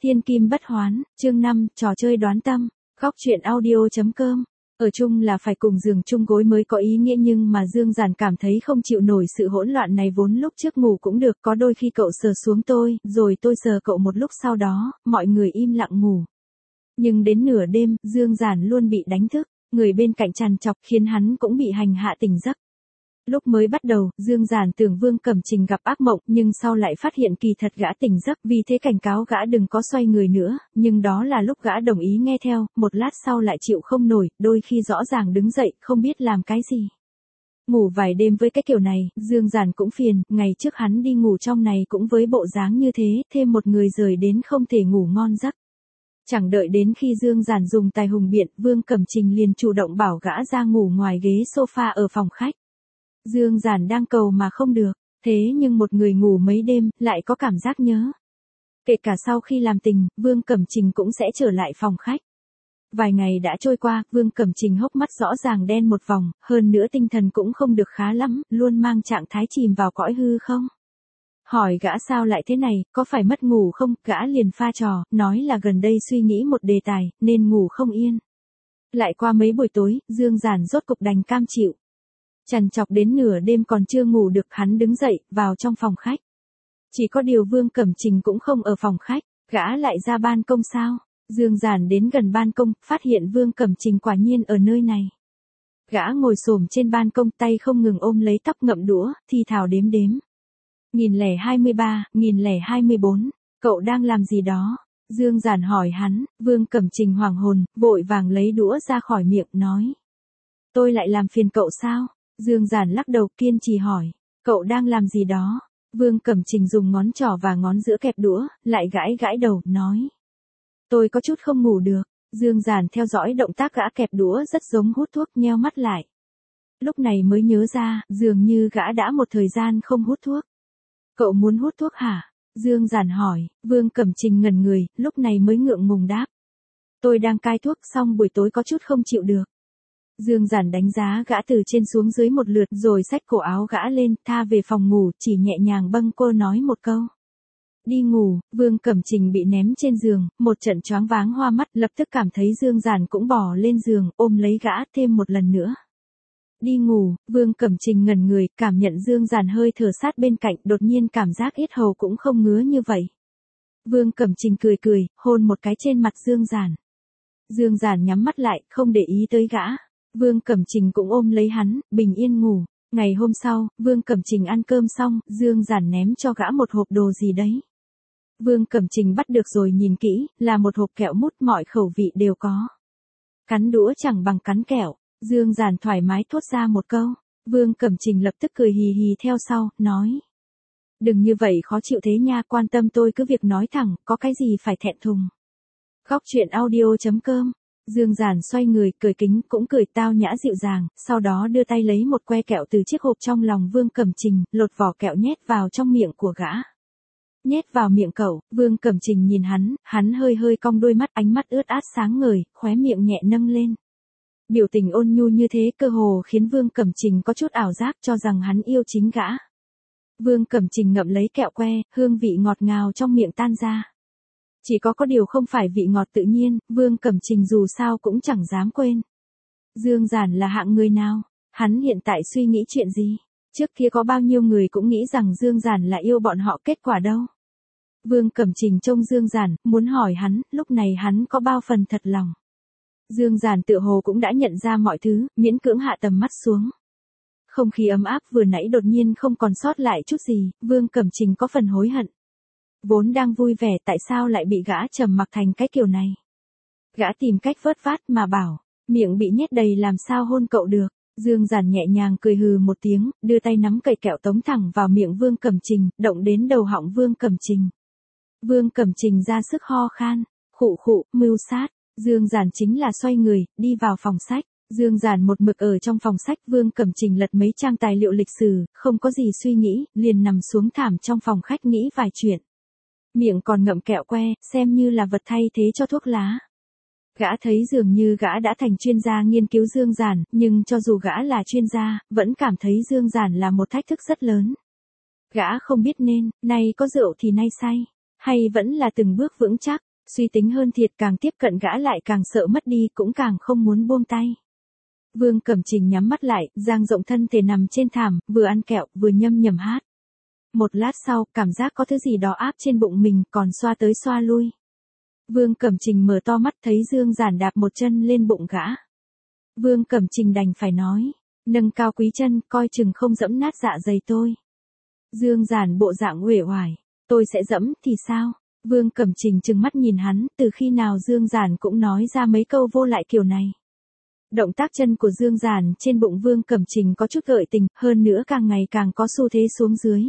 Thiên kim bất hoán, chương 5, trò chơi đoán tâm, góc truyện audio.com. Ở chung là phải cùng giường chung gối mới có ý nghĩa, nhưng mà Dương Giản cảm thấy không chịu nổi sự hỗn loạn này. Vốn lúc trước ngủ cũng được, có đôi khi cậu sờ xuống tôi, rồi tôi sờ cậu, một lúc sau đó, mọi người im lặng ngủ. Nhưng đến nửa đêm, Dương Giản luôn bị đánh thức, người bên cạnh trằn trọc khiến hắn cũng bị hành hạ tỉnh giấc. Lúc mới bắt đầu, Dương Giản tưởng Vương Cẩm Trình gặp ác mộng, nhưng sau lại phát hiện kỳ thật gã tỉnh giấc, vì thế cảnh cáo gã đừng có xoay người nữa, nhưng đó là lúc gã đồng ý nghe theo, một lát sau lại chịu không nổi, đôi khi rõ ràng đứng dậy, không biết làm cái gì. Ngủ vài đêm với cái kiểu này, Dương Giản cũng phiền, ngày trước hắn đi ngủ trong này cũng với bộ dáng như thế, thêm một người rời đến không thể ngủ ngon giấc. Chẳng đợi đến khi Dương Giản dùng tài hùng biện, Vương Cẩm Trình liền chủ động bảo gã ra ngủ ngoài ghế sofa ở phòng khách. Dương Giản đang cầu mà không được, thế nhưng một người ngủ mấy đêm, lại có cảm giác nhớ. Kể cả sau khi làm tình, Vương Cẩm Trình cũng sẽ trở lại phòng khách. Vài ngày đã trôi qua, Vương Cẩm Trình hốc mắt rõ ràng đen một vòng, hơn nữa tinh thần cũng không được khá lắm, luôn mang trạng thái chìm vào cõi hư không. Hỏi gã sao lại thế này, có phải mất ngủ không, gã liền pha trò, nói là gần đây suy nghĩ một đề tài, nên ngủ không yên. Lại qua mấy buổi tối, Dương Giản rốt cục đành cam chịu. Trằn trọc đến nửa đêm còn chưa ngủ được, hắn đứng dậy, vào trong phòng khách. Chỉ có điều Vương Cẩm Trình cũng không ở phòng khách, gã lại ra ban công sao? Dương Giản đến gần ban công, phát hiện Vương Cẩm Trình quả nhiên ở nơi này. Gã ngồi xổm trên ban công, tay không ngừng ôm lấy tóc, ngậm đũa, thì thào đếm đếm. 1023, 1024, cậu đang làm gì đó? Dương Giản hỏi hắn, Vương Cẩm Trình hoảng hồn, vội vàng lấy đũa ra khỏi miệng, nói. Tôi lại làm phiền cậu sao? Dương Giản lắc đầu, kiên trì hỏi, cậu đang làm gì đó? Vương Cẩm Trình dùng ngón trỏ và ngón giữa kẹp đũa, lại gãi gãi đầu, nói. Tôi có chút không ngủ được. Dương Giản theo dõi động tác gã kẹp đũa rất giống hút thuốc, nheo mắt lại. Lúc này mới nhớ ra, dường như gã đã một thời gian không hút thuốc. Cậu muốn hút thuốc hả? Dương Giản hỏi. Vương Cẩm Trình ngẩn người, lúc này mới ngượng ngùng đáp. Tôi đang cai thuốc, xong buổi tối có chút không chịu được. Dương Giản đánh giá gã từ trên xuống dưới một lượt, rồi xách cổ áo gã lên, tha về phòng ngủ, chỉ nhẹ nhàng bâng quơ nói một câu. Đi ngủ. Vương Cẩm Trình bị ném trên giường, một trận choáng váng hoa mắt, lập tức cảm thấy Dương Giản cũng bò lên giường, ôm lấy gã thêm một lần nữa. Đi ngủ. Vương Cẩm Trình ngẩn người, cảm nhận Dương Giản hơi thở sát bên cạnh, đột nhiên cảm giác yết hầu cũng không ngứa như vậy. Vương Cẩm Trình cười cười, hôn một cái trên mặt Dương Giản. Dương Giản nhắm mắt lại, không để ý tới gã. Vương Cẩm Trình cũng ôm lấy hắn, bình yên ngủ. Ngày hôm sau, Vương Cẩm Trình ăn cơm xong, Dương Giản ném cho gã một hộp đồ gì đấy. Vương Cẩm Trình bắt được rồi nhìn kỹ, là một hộp kẹo mút, mọi khẩu vị đều có. Cắn đũa chẳng bằng cắn kẹo. Dương Giản thoải mái thốt ra một câu. Vương Cẩm Trình lập tức cười hì hì theo sau, nói. Đừng như vậy khó chịu thế nha, quan tâm tôi cứ việc nói thẳng, có cái gì phải thẹn thùng. Góc truyện audio.com. Dương Giản xoay người, cười kính, cũng cười tao nhã dịu dàng, sau đó đưa tay lấy một que kẹo từ chiếc hộp trong lòng Vương Cẩm Trình, lột vỏ kẹo nhét vào trong miệng của gã. Nhét vào miệng cậu. Vương Cẩm Trình nhìn hắn hơi hơi cong đôi mắt, ánh mắt ướt át sáng ngời, khóe miệng nhẹ nâng lên. Biểu tình ôn nhu như thế cơ hồ khiến Vương Cẩm Trình có chút ảo giác, cho rằng hắn yêu chính gã. Vương Cẩm Trình ngậm lấy kẹo que, hương vị ngọt ngào trong miệng tan ra. Chỉ có điều không phải vị ngọt tự nhiên, Vương Cẩm Trình dù sao cũng chẳng dám quên. Dương Giản là hạng người nào? Hắn hiện tại suy nghĩ chuyện gì? Trước kia có bao nhiêu người cũng nghĩ rằng Dương Giản là yêu bọn họ, kết quả đâu? Vương Cẩm Trình trông Dương Giản, muốn hỏi hắn, lúc này hắn có bao phần thật lòng. Dương Giản tựa hồ cũng đã nhận ra mọi thứ, miễn cưỡng hạ tầm mắt xuống. Không khí ấm áp vừa nãy đột nhiên không còn sót lại chút gì, Vương Cẩm Trình có phần hối hận. Vốn đang vui vẻ, tại sao lại bị gã trầm mặc thành cái kiểu này? Gã tìm cách vớt vát mà bảo, miệng bị nhét đầy làm sao hôn cậu được. Dương Giản nhẹ nhàng cười hừ một tiếng, đưa tay nắm cậy kẹo tống thẳng vào miệng Vương Cẩm Trình, động đến đầu họng Vương Cẩm Trình. Vương Cẩm Trình ra sức ho khan, khụ khụ, mưu sát. Dương Giản chính là xoay người, đi vào phòng sách. Dương Giản một mực ở trong phòng sách, Vương Cẩm Trình lật mấy trang tài liệu lịch sử, không có gì suy nghĩ, liền nằm xuống thảm trong phòng khách nghĩ vài chuyện. Miệng còn ngậm kẹo que, xem như là vật thay thế cho thuốc lá. Gã thấy dường như gã đã thành chuyên gia nghiên cứu Dương Giản, nhưng cho dù gã là chuyên gia, vẫn cảm thấy Dương Giản là một thách thức rất lớn. Gã không biết nên, nay có rượu thì nay say, hay vẫn là từng bước vững chắc. Suy tính hơn thiệt, càng tiếp cận gã lại càng sợ mất đi, cũng càng không muốn buông tay. Vương Cẩm Trình nhắm mắt lại, dang rộng thân thể nằm trên thảm, vừa ăn kẹo, vừa nhâm nhẩm hát. Một lát sau, cảm giác có thứ gì đó áp trên bụng mình, còn xoa tới xoa lui. Vương Cẩm Trình mở to mắt thấy Dương Giản đạp một chân lên bụng gã. Vương Cẩm Trình đành phải nói, nâng cao quý chân, coi chừng không dẫm nát dạ dày tôi. Dương Giản bộ dạng uể oải, tôi sẽ dẫm thì sao? Vương Cẩm Trình trừng mắt nhìn hắn, từ khi nào Dương Giản cũng nói ra mấy câu vô lại kiểu này. Động tác chân của Dương Giản trên bụng Vương Cẩm Trình có chút gợi tình, hơn nữa càng ngày càng có xu thế xuống dưới.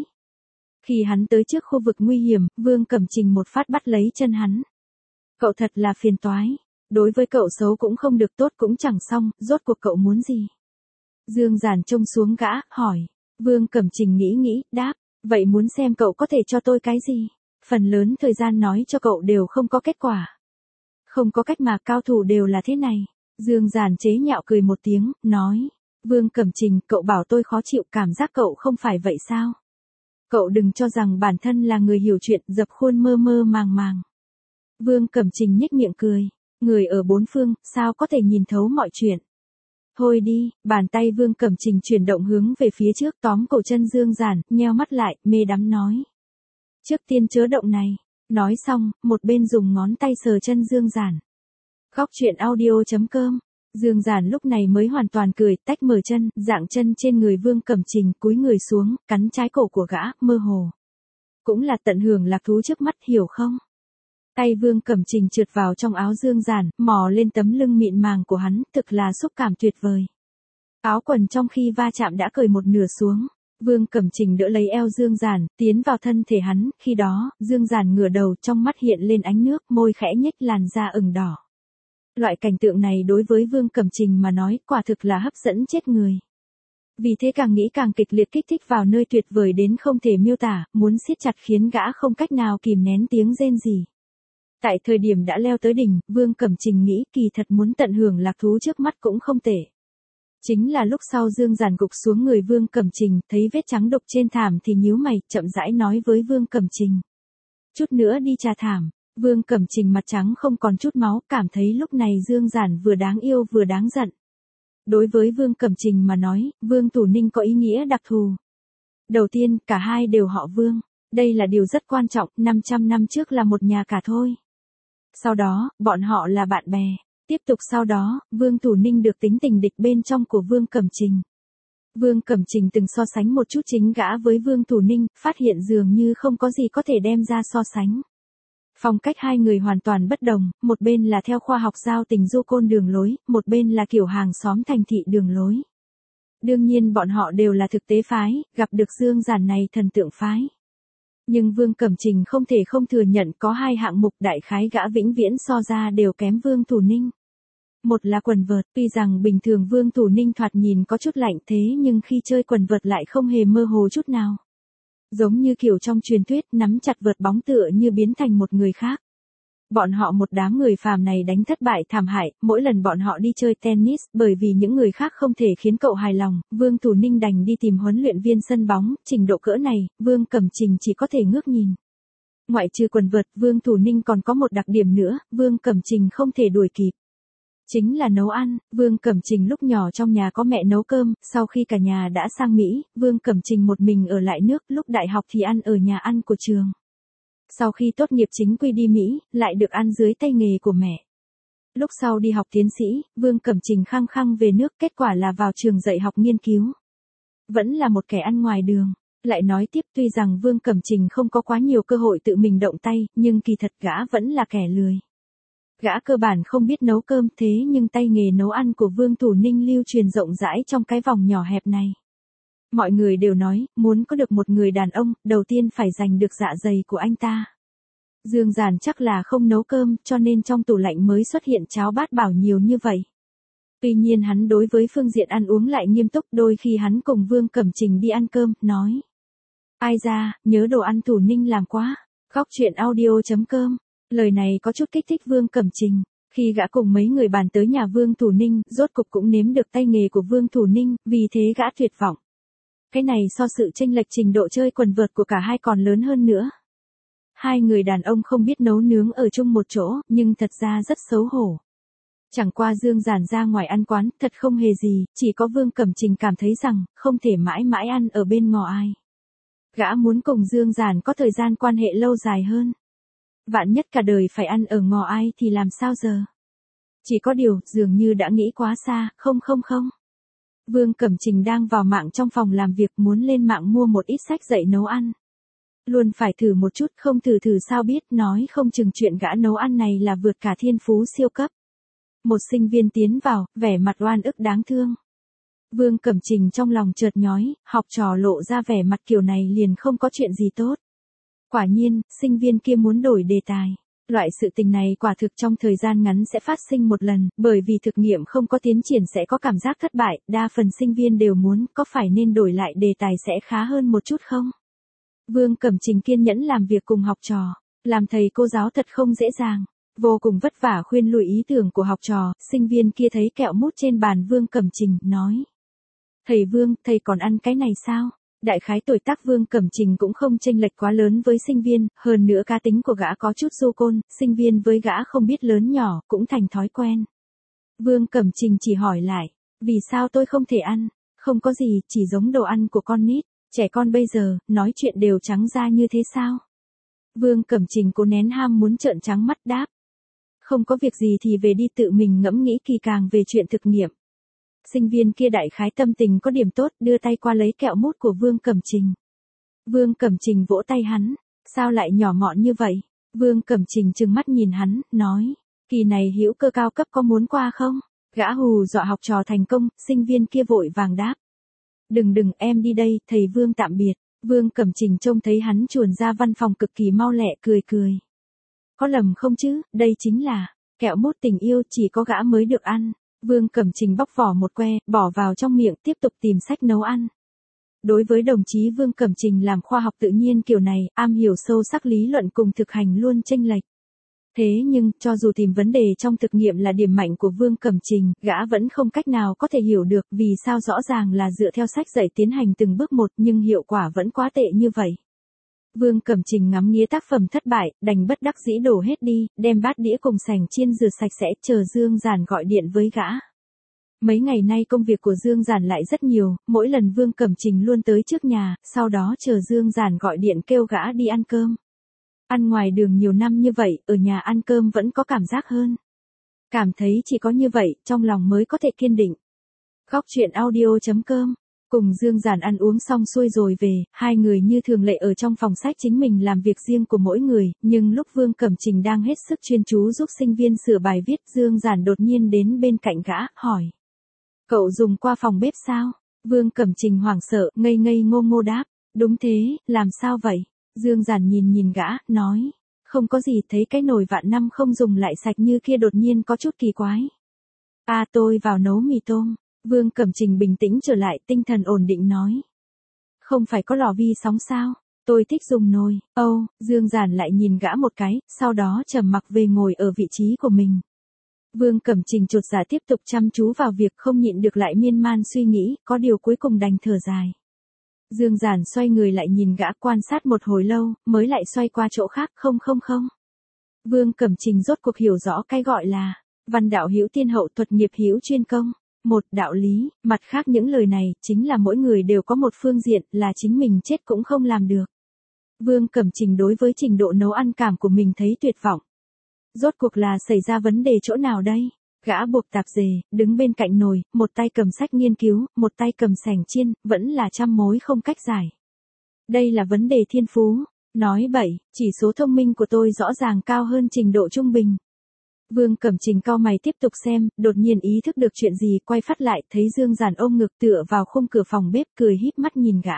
Khi hắn tới trước khu vực nguy hiểm, Vương Cẩm Trình một phát bắt lấy chân hắn. Cậu thật là phiền toái. Đối với cậu xấu cũng không được, tốt cũng chẳng xong, rốt cuộc cậu muốn gì? Dương Giản trông xuống gã, hỏi. Vương Cẩm Trình nghĩ, đáp. Vậy muốn xem cậu có thể cho tôi cái gì? Phần lớn thời gian nói cho cậu đều không có kết quả. Không có cách mà, cao thủ đều là thế này. Dương Giản chế nhạo cười một tiếng, nói. Vương Cẩm Trình, cậu bảo tôi khó chịu, cảm giác cậu không phải vậy sao? Cậu đừng cho rằng bản thân là người hiểu chuyện, dập khuôn mơ mơ màng màng. Vương Cẩm Trình nhếch miệng cười. Người ở bốn phương, sao có thể nhìn thấu mọi chuyện? Thôi đi, bàn tay Vương Cẩm Trình chuyển động hướng về phía trước, tóm cổ chân Dương Giản, nheo mắt lại, mê đắm nói. Trước tiên chớ động này. Nói xong, một bên dùng ngón tay sờ chân Dương Giản. Góc truyện audio.com. Dương Giản lúc này mới hoàn toàn cười, tách mở chân, dạng chân trên người Vương Cẩm Trình, cúi người xuống, cắn trái cổ của gã, mơ hồ. Cũng là tận hưởng lạc thú trước mắt, hiểu không? Tay Vương Cẩm Trình trượt vào trong áo Dương Giản, mò lên tấm lưng mịn màng của hắn, thực là xúc cảm tuyệt vời. Áo quần trong khi va chạm đã cởi một nửa xuống. Vương Cẩm Trình đỡ lấy eo Dương Giản, tiến vào thân thể hắn, khi đó, Dương Giản ngửa đầu, trong mắt hiện lên ánh nước, môi khẽ nhếch, làn da ửng đỏ. Loại cảnh tượng này đối với Vương Cẩm Trình mà nói, quả thực là hấp dẫn chết người. Vì thế càng nghĩ càng kịch liệt, kích thích vào nơi tuyệt vời đến không thể miêu tả, muốn siết chặt khiến gã không cách nào kìm nén tiếng rên rỉ. Tại thời điểm đã leo tới đỉnh, Vương Cẩm Trình nghĩ kỳ thật muốn tận hưởng lạc thú trước mắt cũng không tệ. Chính là lúc sau Dương Giản gục xuống người Vương Cẩm Trình, thấy vết trắng đục trên thảm thì nhíu mày, chậm rãi nói với Vương Cẩm Trình. Chút nữa đi trà thảm. Vương Cẩm Trình mặt trắng không còn chút máu, cảm thấy lúc này Dương Giản vừa đáng yêu vừa đáng giận. Đối với Vương Cẩm Trình mà nói, Vương Thủ Ninh có ý nghĩa đặc thù. Đầu tiên, cả hai đều họ Vương. Đây là điều rất quan trọng, 500 năm trước là một nhà cả thôi. Sau đó, bọn họ là bạn bè. Tiếp tục sau đó, Vương Thủ Ninh được tính tình địch bên trong của Vương Cẩm Trình. Vương Cẩm Trình từng so sánh một chút chính gã với Vương Thủ Ninh, phát hiện dường như không có gì có thể đem ra so sánh. Phong cách hai người hoàn toàn bất đồng, một bên là theo khoa học giao tình du côn đường lối, một bên là kiểu hàng xóm thành thị đường lối. Đương nhiên bọn họ đều là thực tế phái, gặp được Dương Giản này thần tượng phái. Nhưng Vương Cẩm Trình không thể không thừa nhận có hai hạng mục đại khái gã vĩnh viễn so ra đều kém Vương Thủ Ninh. Một là quần vợt, tuy rằng bình thường Vương Thủ Ninh thoạt nhìn có chút lạnh thế nhưng khi chơi quần vợt lại không hề mơ hồ chút nào. Giống như kiểu trong truyền thuyết, nắm chặt vợt bóng tựa như biến thành một người khác. Bọn họ một đám người phàm này đánh thất bại thảm hại, mỗi lần bọn họ đi chơi tennis, bởi vì những người khác không thể khiến cậu hài lòng, Vương Thủ Ninh đành đi tìm huấn luyện viên sân bóng, trình độ cỡ này, Vương Cẩm Trình chỉ có thể ngước nhìn. Ngoại trừ quần vợt, Vương Thủ Ninh còn có một đặc điểm nữa, Vương Cẩm Trình không thể đuổi kịp. Chính là nấu ăn. Vương Cẩm Trình lúc nhỏ trong nhà có mẹ nấu cơm, sau khi cả nhà đã sang Mỹ, Vương Cẩm Trình một mình ở lại nước, lúc đại học thì ăn ở nhà ăn của trường. Sau khi tốt nghiệp chính quy đi Mỹ, lại được ăn dưới tay nghề của mẹ. Lúc sau đi học tiến sĩ, Vương Cẩm Trình khăng khăng về nước, kết quả là vào trường dạy học nghiên cứu. Vẫn là một kẻ ăn ngoài đường. Lại nói tiếp, tuy rằng Vương Cẩm Trình không có quá nhiều cơ hội tự mình động tay, nhưng kỳ thật gã vẫn là kẻ lười. Gã cơ bản không biết nấu cơm thế nhưng tay nghề nấu ăn của Vương Thủ Ninh lưu truyền rộng rãi trong cái vòng nhỏ hẹp này. Mọi người đều nói, muốn có được một người đàn ông, đầu tiên phải giành được dạ dày của anh ta. Dương Giản chắc là không nấu cơm, cho nên trong tủ lạnh mới xuất hiện cháo bát bảo nhiều như vậy. Tuy nhiên hắn đối với phương diện ăn uống lại nghiêm túc, đôi khi hắn cùng Vương Cẩm Trình đi ăn cơm, nói. Ai ra, nhớ đồ ăn Thủ Ninh làm quá. Góc truyện audio.com. Lời này có chút kích thích Vương Cẩm Trình. Khi gã cùng mấy người bàn tới nhà Vương Thủ Ninh, rốt cục cũng nếm được tay nghề của Vương Thủ Ninh, vì thế gã tuyệt vọng. Cái này so sự chênh lệch trình độ chơi quần vợt của cả hai còn lớn hơn nữa. hai người đàn ông không biết nấu nướng ở chung một chỗ, nhưng thật ra rất xấu hổ. Chẳng qua Dương Giản ra ngoài ăn quán, thật không hề gì, chỉ có Vương Cẩm Trình cảm thấy rằng, không thể mãi mãi ăn ở bên ngò ai. Gã muốn cùng Dương Giản có thời gian quan hệ lâu dài hơn. Vạn nhất cả đời phải ăn ở ngò ai thì làm sao giờ? Chỉ có điều, dường như đã nghĩ quá xa, không. Vương Cẩm Trình đang vào mạng trong phòng làm việc muốn lên mạng mua một ít sách dạy nấu ăn. Luôn phải thử một chút, không thử sao biết, nói không chừng chuyện gã nấu ăn này là vượt cả thiên phú siêu cấp. Một sinh viên tiến vào, vẻ mặt oan ức đáng thương. Vương Cẩm Trình trong lòng chợt nhói, học trò lộ ra vẻ mặt kiểu này liền không có chuyện gì tốt. Quả nhiên, sinh viên kia muốn đổi đề tài. Loại sự tình này quả thực trong thời gian ngắn sẽ phát sinh một lần, bởi vì thực nghiệm không có tiến triển sẽ có cảm giác thất bại, đa phần sinh viên đều muốn, có phải nên đổi lại đề tài sẽ khá hơn một chút không? Vương Cẩm Trình kiên nhẫn làm việc cùng học trò, làm thầy cô giáo thật không dễ dàng, vô cùng vất vả khuyên lùi ý tưởng của học trò, sinh viên kia thấy kẹo mút trên bàn Vương Cẩm Trình, nói. Thầy Vương, thầy còn ăn cái này sao? Đại khái tuổi tác Vương Cẩm Trình cũng không chênh lệch quá lớn với sinh viên, hơn nữa cá tính của gã có chút du côn, sinh viên với gã không biết lớn nhỏ, cũng thành thói quen. Vương Cẩm Trình chỉ hỏi lại, vì sao tôi không thể ăn? Không có gì, chỉ giống đồ ăn của con nít, trẻ con bây giờ, nói chuyện đều trắng ra như thế sao? Vương Cẩm Trình cố nén ham muốn trợn trắng mắt đáp. Không có việc gì thì về đi tự mình ngẫm nghĩ kỳ càng về chuyện thực nghiệm. Sinh viên kia đại khái tâm tình có điểm tốt, đưa tay qua lấy kẹo mút của Vương Cẩm Trình. Vương Cẩm Trình vỗ tay hắn, sao lại nhỏ mọn như vậy? Vương Cẩm Trình trừng mắt nhìn hắn, nói, kỳ này hữu cơ cao cấp có muốn qua không? Gã hù dọa học trò thành công, sinh viên kia vội vàng đáp. Đừng em đi đây, thầy Vương tạm biệt. Vương Cẩm Trình trông thấy hắn chuồn ra văn phòng cực kỳ mau lẹ, cười. Có lầm không chứ, đây chính là kẹo mút tình yêu, chỉ có gã mới được ăn. Vương Cẩm Trình bóc vỏ một que, bỏ vào trong miệng, tiếp tục tìm sách nấu ăn. Đối với đồng chí Vương Cẩm Trình làm khoa học tự nhiên kiểu này, am hiểu sâu sắc lý luận cùng thực hành luôn chênh lệch. Thế nhưng, cho dù tìm vấn đề trong thực nghiệm là điểm mạnh của Vương Cẩm Trình, gã vẫn không cách nào có thể hiểu được vì sao rõ ràng là dựa theo sách dạy tiến hành từng bước một nhưng hiệu quả vẫn quá tệ như vậy. Vương Cẩm Trình ngắm nghía tác phẩm thất bại, đành bất đắc dĩ đổ hết đi, đem bát đĩa cùng sành chiên rửa sạch sẽ, chờ Dương Giản gọi điện với gã. Mấy ngày nay công việc của Dương Giản lại rất nhiều, mỗi lần Vương Cẩm Trình luôn tới trước nhà, sau đó chờ Dương Giản gọi điện kêu gã đi ăn cơm. Ăn ngoài đường nhiều năm như vậy, ở nhà ăn cơm vẫn có cảm giác hơn. Cảm thấy chỉ có như vậy, trong lòng mới có thể kiên định. Góc truyện audio.com. Cùng Dương Giản ăn uống xong xuôi rồi về, hai người như thường lệ ở trong phòng sách chính mình làm việc riêng của mỗi người, nhưng lúc Vương Cẩm Trình đang hết sức chuyên chú giúp sinh viên sửa bài viết, Dương Giản đột nhiên đến bên cạnh gã, hỏi. Cậu dùng qua phòng bếp sao? Vương Cẩm Trình hoảng sợ, ngây ngô đáp. Đúng thế, làm sao vậy? Dương Giản nhìn gã, nói. Không có gì, thấy cái nồi vạn năm không dùng lại sạch như kia đột nhiên có chút kỳ quái. Tôi vào nấu mì tôm. Vương Cẩm Trình bình tĩnh trở lại, tinh thần ổn định nói. Không phải có lò vi sóng sao? Tôi thích dùng nồi. Dương Giản lại nhìn gã một cái, sau đó trầm mặc về ngồi ở vị trí của mình. Vương Cẩm Trình chột dạ tiếp tục chăm chú vào việc, không nhịn được lại miên man suy nghĩ, có điều cuối cùng đành thở dài. Dương Giản xoay người lại nhìn gã quan sát một hồi lâu, mới lại xoay qua chỗ khác, không. Vương Cẩm Trình rốt cuộc hiểu rõ cái gọi là văn đạo hữu tiên hậu, thuật nghiệp hữu chuyên công. Một, đạo lý, mặt khác những lời này, chính là mỗi người đều có một phương diện, là chính mình chết cũng không làm được. Vương Cẩm Trình đối với trình độ nấu ăn cảm của mình thấy tuyệt vọng. Rốt cuộc là xảy ra vấn đề chỗ nào đây? Gã buộc tạp dề, đứng bên cạnh nồi, một tay cầm sách nghiên cứu, một tay cầm sành chiên, vẫn là trăm mối không cách giải. Đây là vấn đề thiên phú. Nói bậy, chỉ số thông minh của tôi rõ ràng cao hơn trình độ trung bình. Vương Cẩm Trình cau mày tiếp tục xem, đột nhiên ý thức được chuyện gì, quay phát lại, thấy Dương Giản ôm ngực tựa vào khung cửa phòng bếp, cười híp mắt nhìn gã.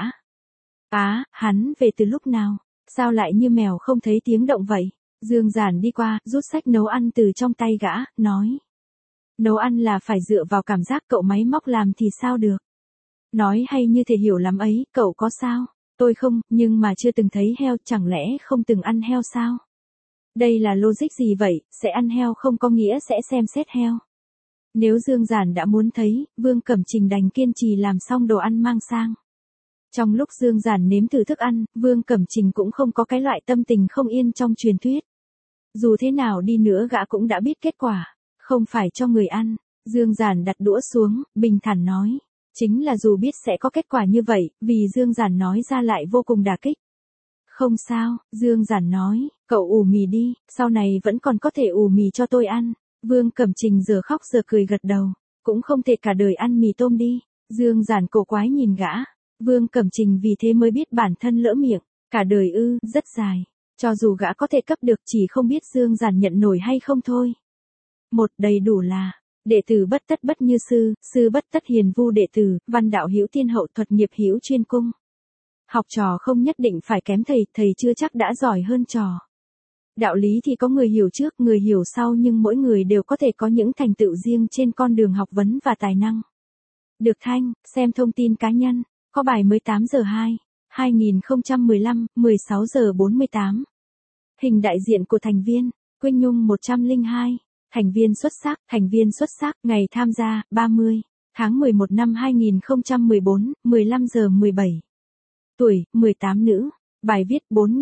Hắn về từ lúc nào? Sao lại như mèo không thấy tiếng động vậy? Dương Giản đi qua, rút sách nấu ăn từ trong tay gã, nói. Nấu ăn là phải dựa vào cảm giác, cậu máy móc làm thì sao được? Nói hay như thể hiểu lắm ấy, cậu có sao? Tôi không, nhưng mà chưa từng thấy heo, chẳng lẽ không từng ăn heo sao? Đây là logic gì vậy, sẽ ăn heo không có nghĩa sẽ xem xét heo. Nếu Dương Giản đã muốn thấy, Vương Cẩm Trình đành kiên trì làm xong đồ ăn mang sang. Trong lúc Dương Giản nếm thử thức ăn, Vương Cẩm Trình cũng không có cái loại tâm tình không yên trong truyền thuyết. Dù thế nào đi nữa gã cũng đã biết kết quả, không phải cho người ăn. Dương Giản đặt đũa xuống, bình thản nói. Chính là dù biết sẽ có kết quả như vậy, vì Dương Giản nói ra lại vô cùng đả kích. Không sao, Dương Giản nói, cậu ủ mì đi, sau này vẫn còn có thể ủ mì cho tôi ăn. Vương Cẩm Trình giờ khóc giờ cười gật đầu, cũng không thể cả đời ăn mì tôm đi. Dương Giản cổ quái nhìn gã. Vương Cẩm Trình vì thế mới biết bản thân lỡ miệng, cả đời ư, rất dài. Cho dù gã có thể cấp được chỉ không biết Dương Giản nhận nổi hay không thôi. Một đầy đủ là, đệ tử bất tất bất như sư, sư bất tất hiền vu đệ tử, văn đạo hữu tiên hậu thuật nghiệp hữu chuyên cung. Học trò không nhất định phải kém thầy, thầy chưa chắc đã giỏi hơn trò. Đạo lý thì có người hiểu trước, người hiểu sau nhưng mỗi người đều có thể có những thành tựu riêng trên con đường học vấn và tài năng. Được Thanh, xem thông tin cá nhân, có bài mới 8 giờ 2, 2015, 16 giờ 48. Hình đại diện của thành viên, Quynh Nhung 102. Thành viên xuất sắc, ngày tham gia, 30, tháng 11 năm 2014, 15 giờ 17. Tuổi, 18 nữ. Bài viết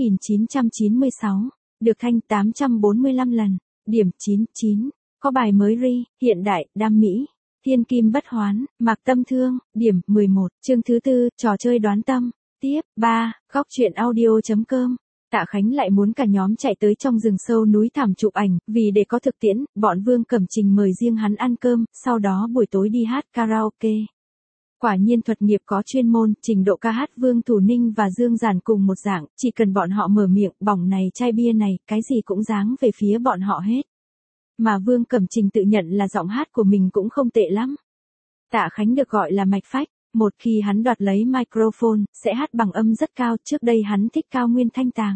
4996. Được Thanh 845 lần. Điểm 99. Có bài mới hiện đại, đam mỹ. Thiên kim bất hoán, Mạc Tâm Thương, điểm 11. Chương thứ 4, trò chơi đoán tâm. Tiếp, 3, góc truyện audio.com. Tạ Khánh lại muốn cả nhóm chạy tới trong rừng sâu núi thẳm chụp ảnh, vì để có thực tiễn, bọn Vương Cẩm Trình mời riêng hắn ăn cơm, sau đó buổi tối đi hát karaoke. Quả nhiên thuật nghiệp có chuyên môn, trình độ ca hát Vương Thủ Ninh và Dương Giản cùng một dạng, chỉ cần bọn họ mở miệng, bỏng này chai bia này, cái gì cũng giáng về phía bọn họ hết. Mà Vương Cẩm Trình tự nhận là giọng hát của mình cũng không tệ lắm. Tạ Khánh được gọi là mạch phách, một khi hắn đoạt lấy microphone, sẽ hát bằng âm rất cao, trước đây hắn thích cao nguyên thanh tàng.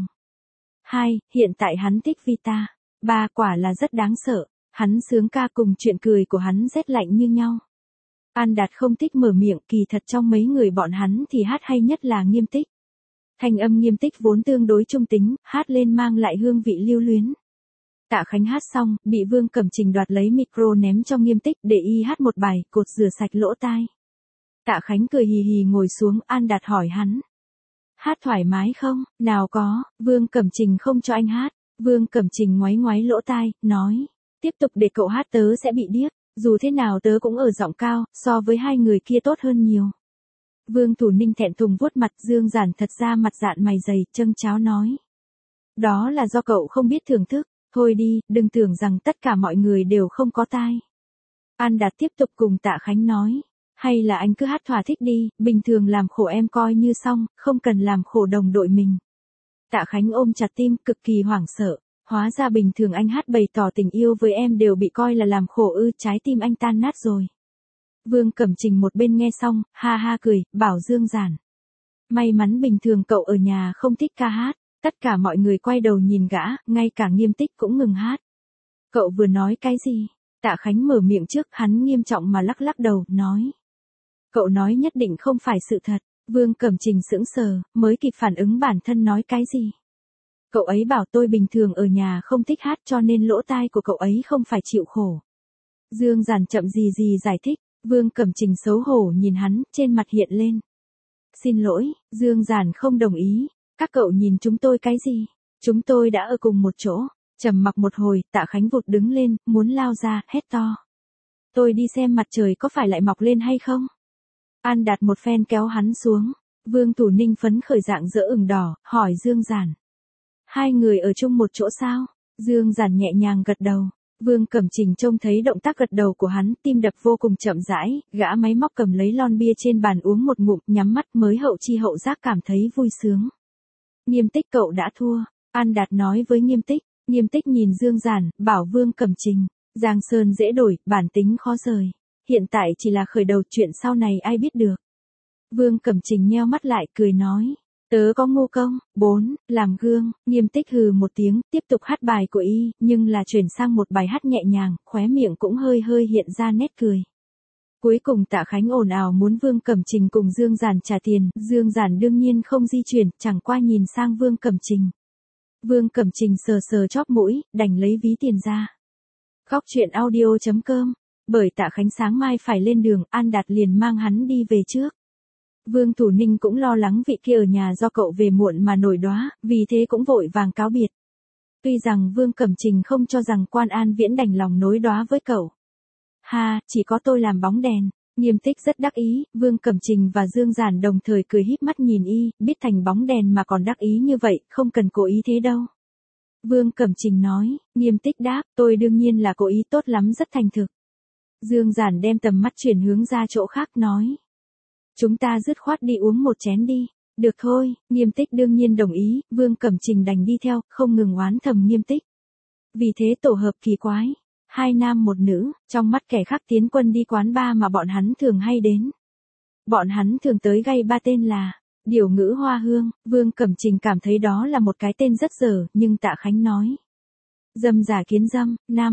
2. Hiện tại hắn thích Vita. 3. Quả là rất đáng sợ, hắn sướng ca cùng chuyện cười của hắn rét lạnh như nhau. An Đạt không thích mở miệng, kỳ thật trong mấy người bọn hắn thì hát hay nhất là Nghiêm Tích. Thanh âm Nghiêm Tích vốn tương đối trung tính, hát lên mang lại hương vị lưu luyến. Tạ Khánh hát xong, bị Vương Cẩm Trình đoạt lấy micro ném cho Nghiêm Tích để y hát một bài, cột rửa sạch lỗ tai. Tạ Khánh cười hì hì ngồi xuống, An Đạt hỏi hắn. Hát thoải mái không? Nào có, Vương Cẩm Trình không cho anh hát. Vương Cẩm Trình ngoáy ngoáy lỗ tai, nói. Tiếp tục để cậu hát tớ sẽ bị điếc. Dù thế nào tớ cũng ở giọng cao, so với hai người kia tốt hơn nhiều. Vương Thủ Ninh thẹn thùng vuốt mặt, Dương Giản thật ra mặt dạn mày dày, châng cháo nói. Đó là do cậu không biết thưởng thức, thôi đi, đừng tưởng rằng tất cả mọi người đều không có tai. An Đạt tiếp tục cùng Tạ Khánh nói. Hay là anh cứ hát thỏa thích đi, bình thường làm khổ em coi như xong, không cần làm khổ đồng đội mình. Tạ Khánh ôm chặt tim, cực kỳ hoảng sợ. Hóa ra bình thường anh hát bày tỏ tình yêu với em đều bị coi là làm khổ ư, trái tim anh tan nát rồi. Vương Cẩm Trình một bên nghe xong, ha ha cười, bảo Dương Giản. May mắn bình thường cậu ở nhà không thích ca hát. Tất cả mọi người quay đầu nhìn gã, ngay cả Nghiêm Tích cũng ngừng hát. Cậu vừa nói cái gì? Tạ Khánh mở miệng trước, hắn nghiêm trọng mà lắc lắc đầu, nói. Cậu nói nhất định không phải sự thật. Vương Cẩm Trình sững sờ, mới kịp phản ứng bản thân nói cái gì. Cậu ấy bảo tôi bình thường ở nhà không thích hát cho nên lỗ tai của cậu ấy không phải chịu khổ. Dương Giản chậm gì gì giải thích, Vương Cẩm Trình xấu hổ nhìn hắn, trên mặt hiện lên. Xin lỗi, Dương Giản không đồng ý, các cậu nhìn chúng tôi cái gì? Chúng tôi đã ở cùng một chỗ. Trầm mặc một hồi, Tạ Khánh vụt đứng lên, muốn lao ra, hét to. Tôi đi xem mặt trời có phải lại mọc lên hay không? An Đạt một phen kéo hắn xuống. Vương Thủ Ninh phấn khởi dạng dỡ ửng đỏ, hỏi Dương Giản. Hai người ở chung một chỗ sao? Dương Giản nhẹ nhàng gật đầu. Vương Cẩm Trình trông thấy động tác gật đầu của hắn, tim đập vô cùng chậm rãi, gã máy móc cầm lấy lon bia trên bàn uống một ngụm, nhắm mắt mới hậu chi hậu giác cảm thấy vui sướng. Nghiêm Tích cậu đã thua, An Đạt nói với Nghiêm Tích. Nghiêm Tích nhìn Dương Giản, bảo Vương Cẩm Trình. Giang sơn dễ đổi, bản tính khó rời. Hiện tại chỉ là khởi đầu, chuyện sau này ai biết được. Vương Cẩm Trình nheo mắt lại, cười nói. Tớ có ngu công. 4. Làm gương. Nghiêm Tích hừ một tiếng, tiếp tục hát bài của y, nhưng là chuyển sang một bài hát nhẹ nhàng, khóe miệng cũng hơi hơi hiện ra nét cười. Cuối cùng Tạ Khánh ồn ào muốn Vương Cẩm Trình cùng Dương Giản trả tiền, Dương Giản đương nhiên không di chuyển, chẳng qua nhìn sang Vương Cẩm Trình. Vương Cẩm Trình sờ sờ chóp mũi, đành lấy ví tiền ra. Góc truyện audio.com. Bởi Tạ Khánh sáng mai phải lên đường, An Đạt liền mang hắn đi về trước. Vương Thủ Ninh cũng lo lắng vị kia ở nhà do cậu về muộn mà nổi đoá, vì thế cũng vội vàng cáo biệt. Tuy rằng Vương Cẩm Trình không cho rằng Quan An Viễn đành lòng nối đoá với cậu. Ha, chỉ có tôi làm bóng đèn. Nghiêm Tích rất đắc ý, Vương Cẩm Trình và Dương Giản đồng thời cười híp mắt nhìn y, biết thành bóng đèn mà còn đắc ý như vậy, không cần cố ý thế đâu. Vương Cẩm Trình nói, Nghiêm Tích đáp, tôi đương nhiên là cố ý tốt lắm rất thành thực. Dương Giản đem tầm mắt chuyển hướng ra chỗ khác nói. Chúng ta dứt khoát đi uống một chén đi. Được thôi, Nghiêm Tích đương nhiên đồng ý, Vương Cẩm Trình đành đi theo, không ngừng oán thầm Nghiêm Tích. Vì thế tổ hợp kỳ quái. 2 nam 1 nữ, trong mắt kẻ khác tiến quân đi quán bar mà bọn hắn thường hay đến. Bọn hắn thường tới gây ba tên là Điểu Ngữ Hoa Hương, Vương Cẩm Trình cảm thấy đó là một cái tên rất dở, nhưng Tạ Khánh nói. Dâm giả kiến dâm,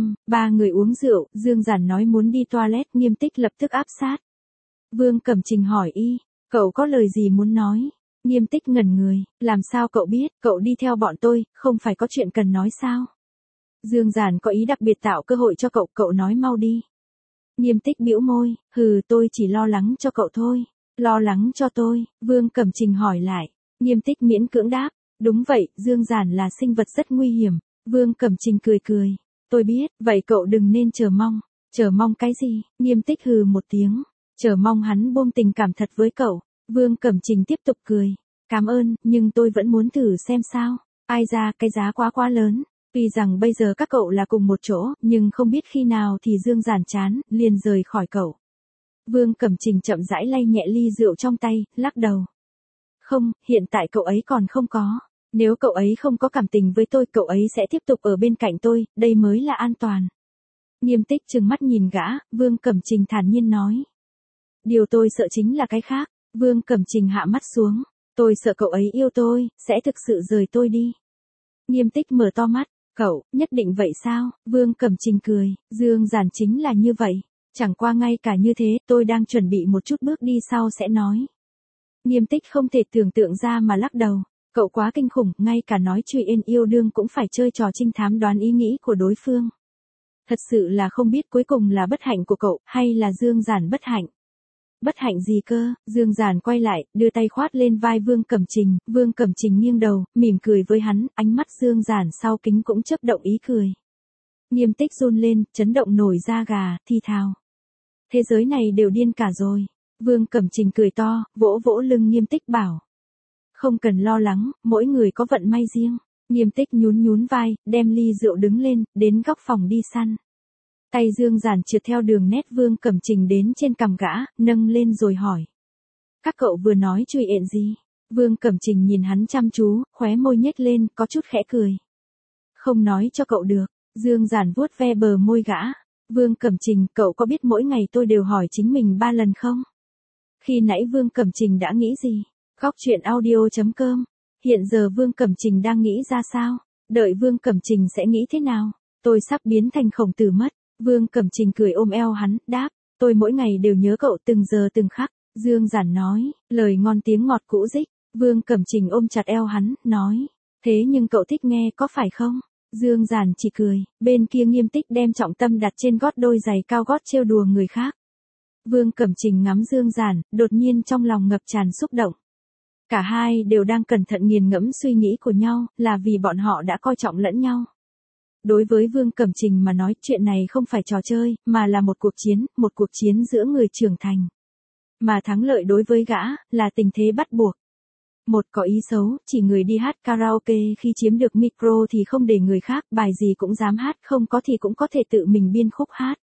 3 người uống rượu, Dương Giản nói muốn đi toilet, Nghiêm Tích lập tức áp sát. Vương Cẩm Trình hỏi y, cậu có lời gì muốn nói? Nghiêm Tích ngẩn người, làm sao cậu biết, cậu đi theo bọn tôi, không phải có chuyện cần nói sao? Dương Giản có ý đặc biệt tạo cơ hội cho cậu, cậu nói mau đi. Nghiêm Tích bĩu môi, tôi chỉ lo lắng cho cậu thôi. Lo lắng cho tôi, Vương Cẩm Trình hỏi lại. Nghiêm Tích miễn cưỡng đáp, đúng vậy, Dương Giản là sinh vật rất nguy hiểm. Vương Cẩm Trình cười cười, tôi biết, vậy cậu đừng nên chờ mong. Chờ mong cái gì? Nghiêm Tích hừ một tiếng, chờ mong hắn buông tình cảm thật với cậu. Vương Cẩm Trình tiếp tục cười, cảm ơn, nhưng tôi vẫn muốn thử xem sao. Ai ra, cái giá quá lớn. Tuy rằng bây giờ các cậu là cùng một chỗ, nhưng không biết khi nào thì Dương Giản chán, liền rời khỏi cậu. Vương Cẩm Trình chậm rãi lay nhẹ ly rượu trong tay, lắc đầu. Không, hiện tại cậu ấy còn không có. Nếu cậu ấy không có cảm tình với tôi, cậu ấy sẽ tiếp tục ở bên cạnh tôi, đây mới là an toàn. Nghiêm Tích trừng mắt nhìn gã, Vương Cẩm Trình thản nhiên nói. Điều tôi sợ chính là cái khác. Vương Cẩm Trình hạ mắt xuống. Tôi sợ cậu ấy yêu tôi, sẽ thực sự rời tôi đi. Nghiêm Tích mở to mắt. Cậu, nhất định vậy sao? Vương Cẩm Trình cười, Dương Giản chính là như vậy. Chẳng qua ngay cả như thế, tôi đang chuẩn bị một chút bước đi sau sẽ nói. Nghiêm Tích không thể tưởng tượng ra mà lắc đầu. Cậu quá kinh khủng, ngay cả nói chuyện yêu đương cũng phải chơi trò trinh thám đoán ý nghĩ của đối phương. Thật sự là không biết cuối cùng là bất hạnh của cậu, hay là Dương Giản bất hạnh. Bất hạnh gì cơ? Dương Giản quay lại, đưa tay khoát lên vai Vương Cẩm Trình. Vương Cẩm Trình nghiêng đầu, mỉm cười với hắn, ánh mắt Dương Giản sau kính cũng chớp động ý cười. Nghiêm Tích run lên, chấn động nổi da gà, thì thào. Thế giới này đều điên cả rồi. Vương Cẩm Trình cười to, vỗ vỗ lưng Nghiêm Tích bảo. Không cần lo lắng, mỗi người có vận may riêng. Nghiêm Tích nhún vai, đem ly rượu đứng lên, đến góc phòng đi săn. Tay Dương Giản trượt theo đường nét Vương Cẩm Trình đến trên cằm gã, nâng lên rồi hỏi. Các cậu vừa nói chuyện gì? Vương Cẩm Trình nhìn hắn chăm chú, khóe môi nhếch lên, có chút khẽ cười. Không nói cho cậu được. Dương Giản vuốt ve bờ môi gã. Vương Cẩm Trình, cậu có biết mỗi ngày tôi đều hỏi chính mình 3 lần không? Khi nãy Vương Cẩm Trình đã nghĩ gì? Góc chuyện audio.com. Hiện giờ Vương Cẩm Trình đang nghĩ ra sao? Đợi Vương Cẩm Trình sẽ nghĩ thế nào? Tôi sắp biến thành Khổng Tử mất. Vương Cẩm Trình cười ôm eo hắn, đáp, tôi mỗi ngày đều nhớ cậu từng giờ từng khắc. Dương Giản nói, lời ngon tiếng ngọt cũ dích. Vương Cẩm Trình ôm chặt eo hắn, nói, thế nhưng cậu thích nghe có phải không? Dương Giản chỉ cười, bên kia Nghiêm Tích đem trọng tâm đặt trên gót đôi giày cao gót trêu đùa người khác. Vương Cẩm Trình ngắm Dương Giản, đột nhiên trong lòng ngập tràn xúc động. Cả hai đều đang cẩn thận nghiền ngẫm suy nghĩ của nhau, là vì bọn họ đã coi trọng lẫn nhau. Đối với Vương Cẩm Trình mà nói, chuyện này không phải trò chơi, mà là một cuộc chiến giữa người trưởng thành. Mà thắng lợi đối với gã, là tình thế bắt buộc. Một, có ý xấu, chỉ người đi hát karaoke khi chiếm được micro thì không để người khác, bài gì cũng dám hát, không có thì cũng có thể tự mình biên khúc hát.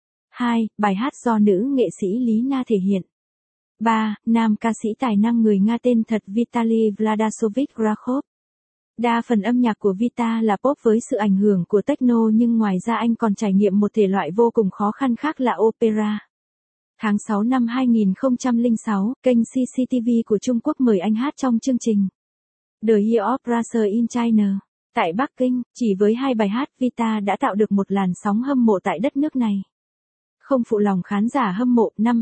2. Bài hát do nữ nghệ sĩ Lý Na thể hiện. 3. Nam ca sĩ tài năng người Nga tên thật Vitaly Vladasovich Grakhov. Đa phần âm nhạc của Vita là pop với sự ảnh hưởng của techno, nhưng ngoài ra anh còn trải nghiệm một thể loại vô cùng khó khăn khác là opera. Tháng 6 năm 2006, kênh CCTV của Trung Quốc mời anh hát trong chương trình The Year of Russia in China. Tại Bắc Kinh, chỉ với 2 bài hát, Vita đã tạo được một làn sóng hâm mộ tại đất nước này. Không phụ lòng khán giả hâm mộ, năm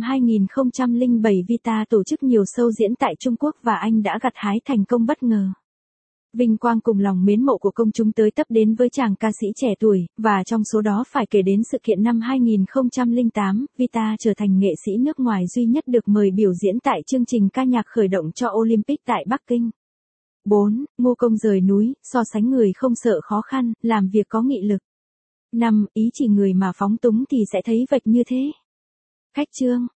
2007 Vita tổ chức nhiều show diễn tại Trung Quốc và Anh đã gặt hái thành công bất ngờ. Vinh quang cùng lòng mến mộ của công chúng tới tấp đến với chàng ca sĩ trẻ tuổi, và trong số đó phải kể đến sự kiện năm 2008, Vita trở thành nghệ sĩ nước ngoài duy nhất được mời biểu diễn tại chương trình ca nhạc khởi động cho Olympic tại Bắc Kinh. 4. Ngô Công rời núi, so sánh người không sợ khó khăn, làm việc có nghị lực. 5. Ý chỉ người mà phóng túng thì sẽ thấy vạch như thế. Khách chương.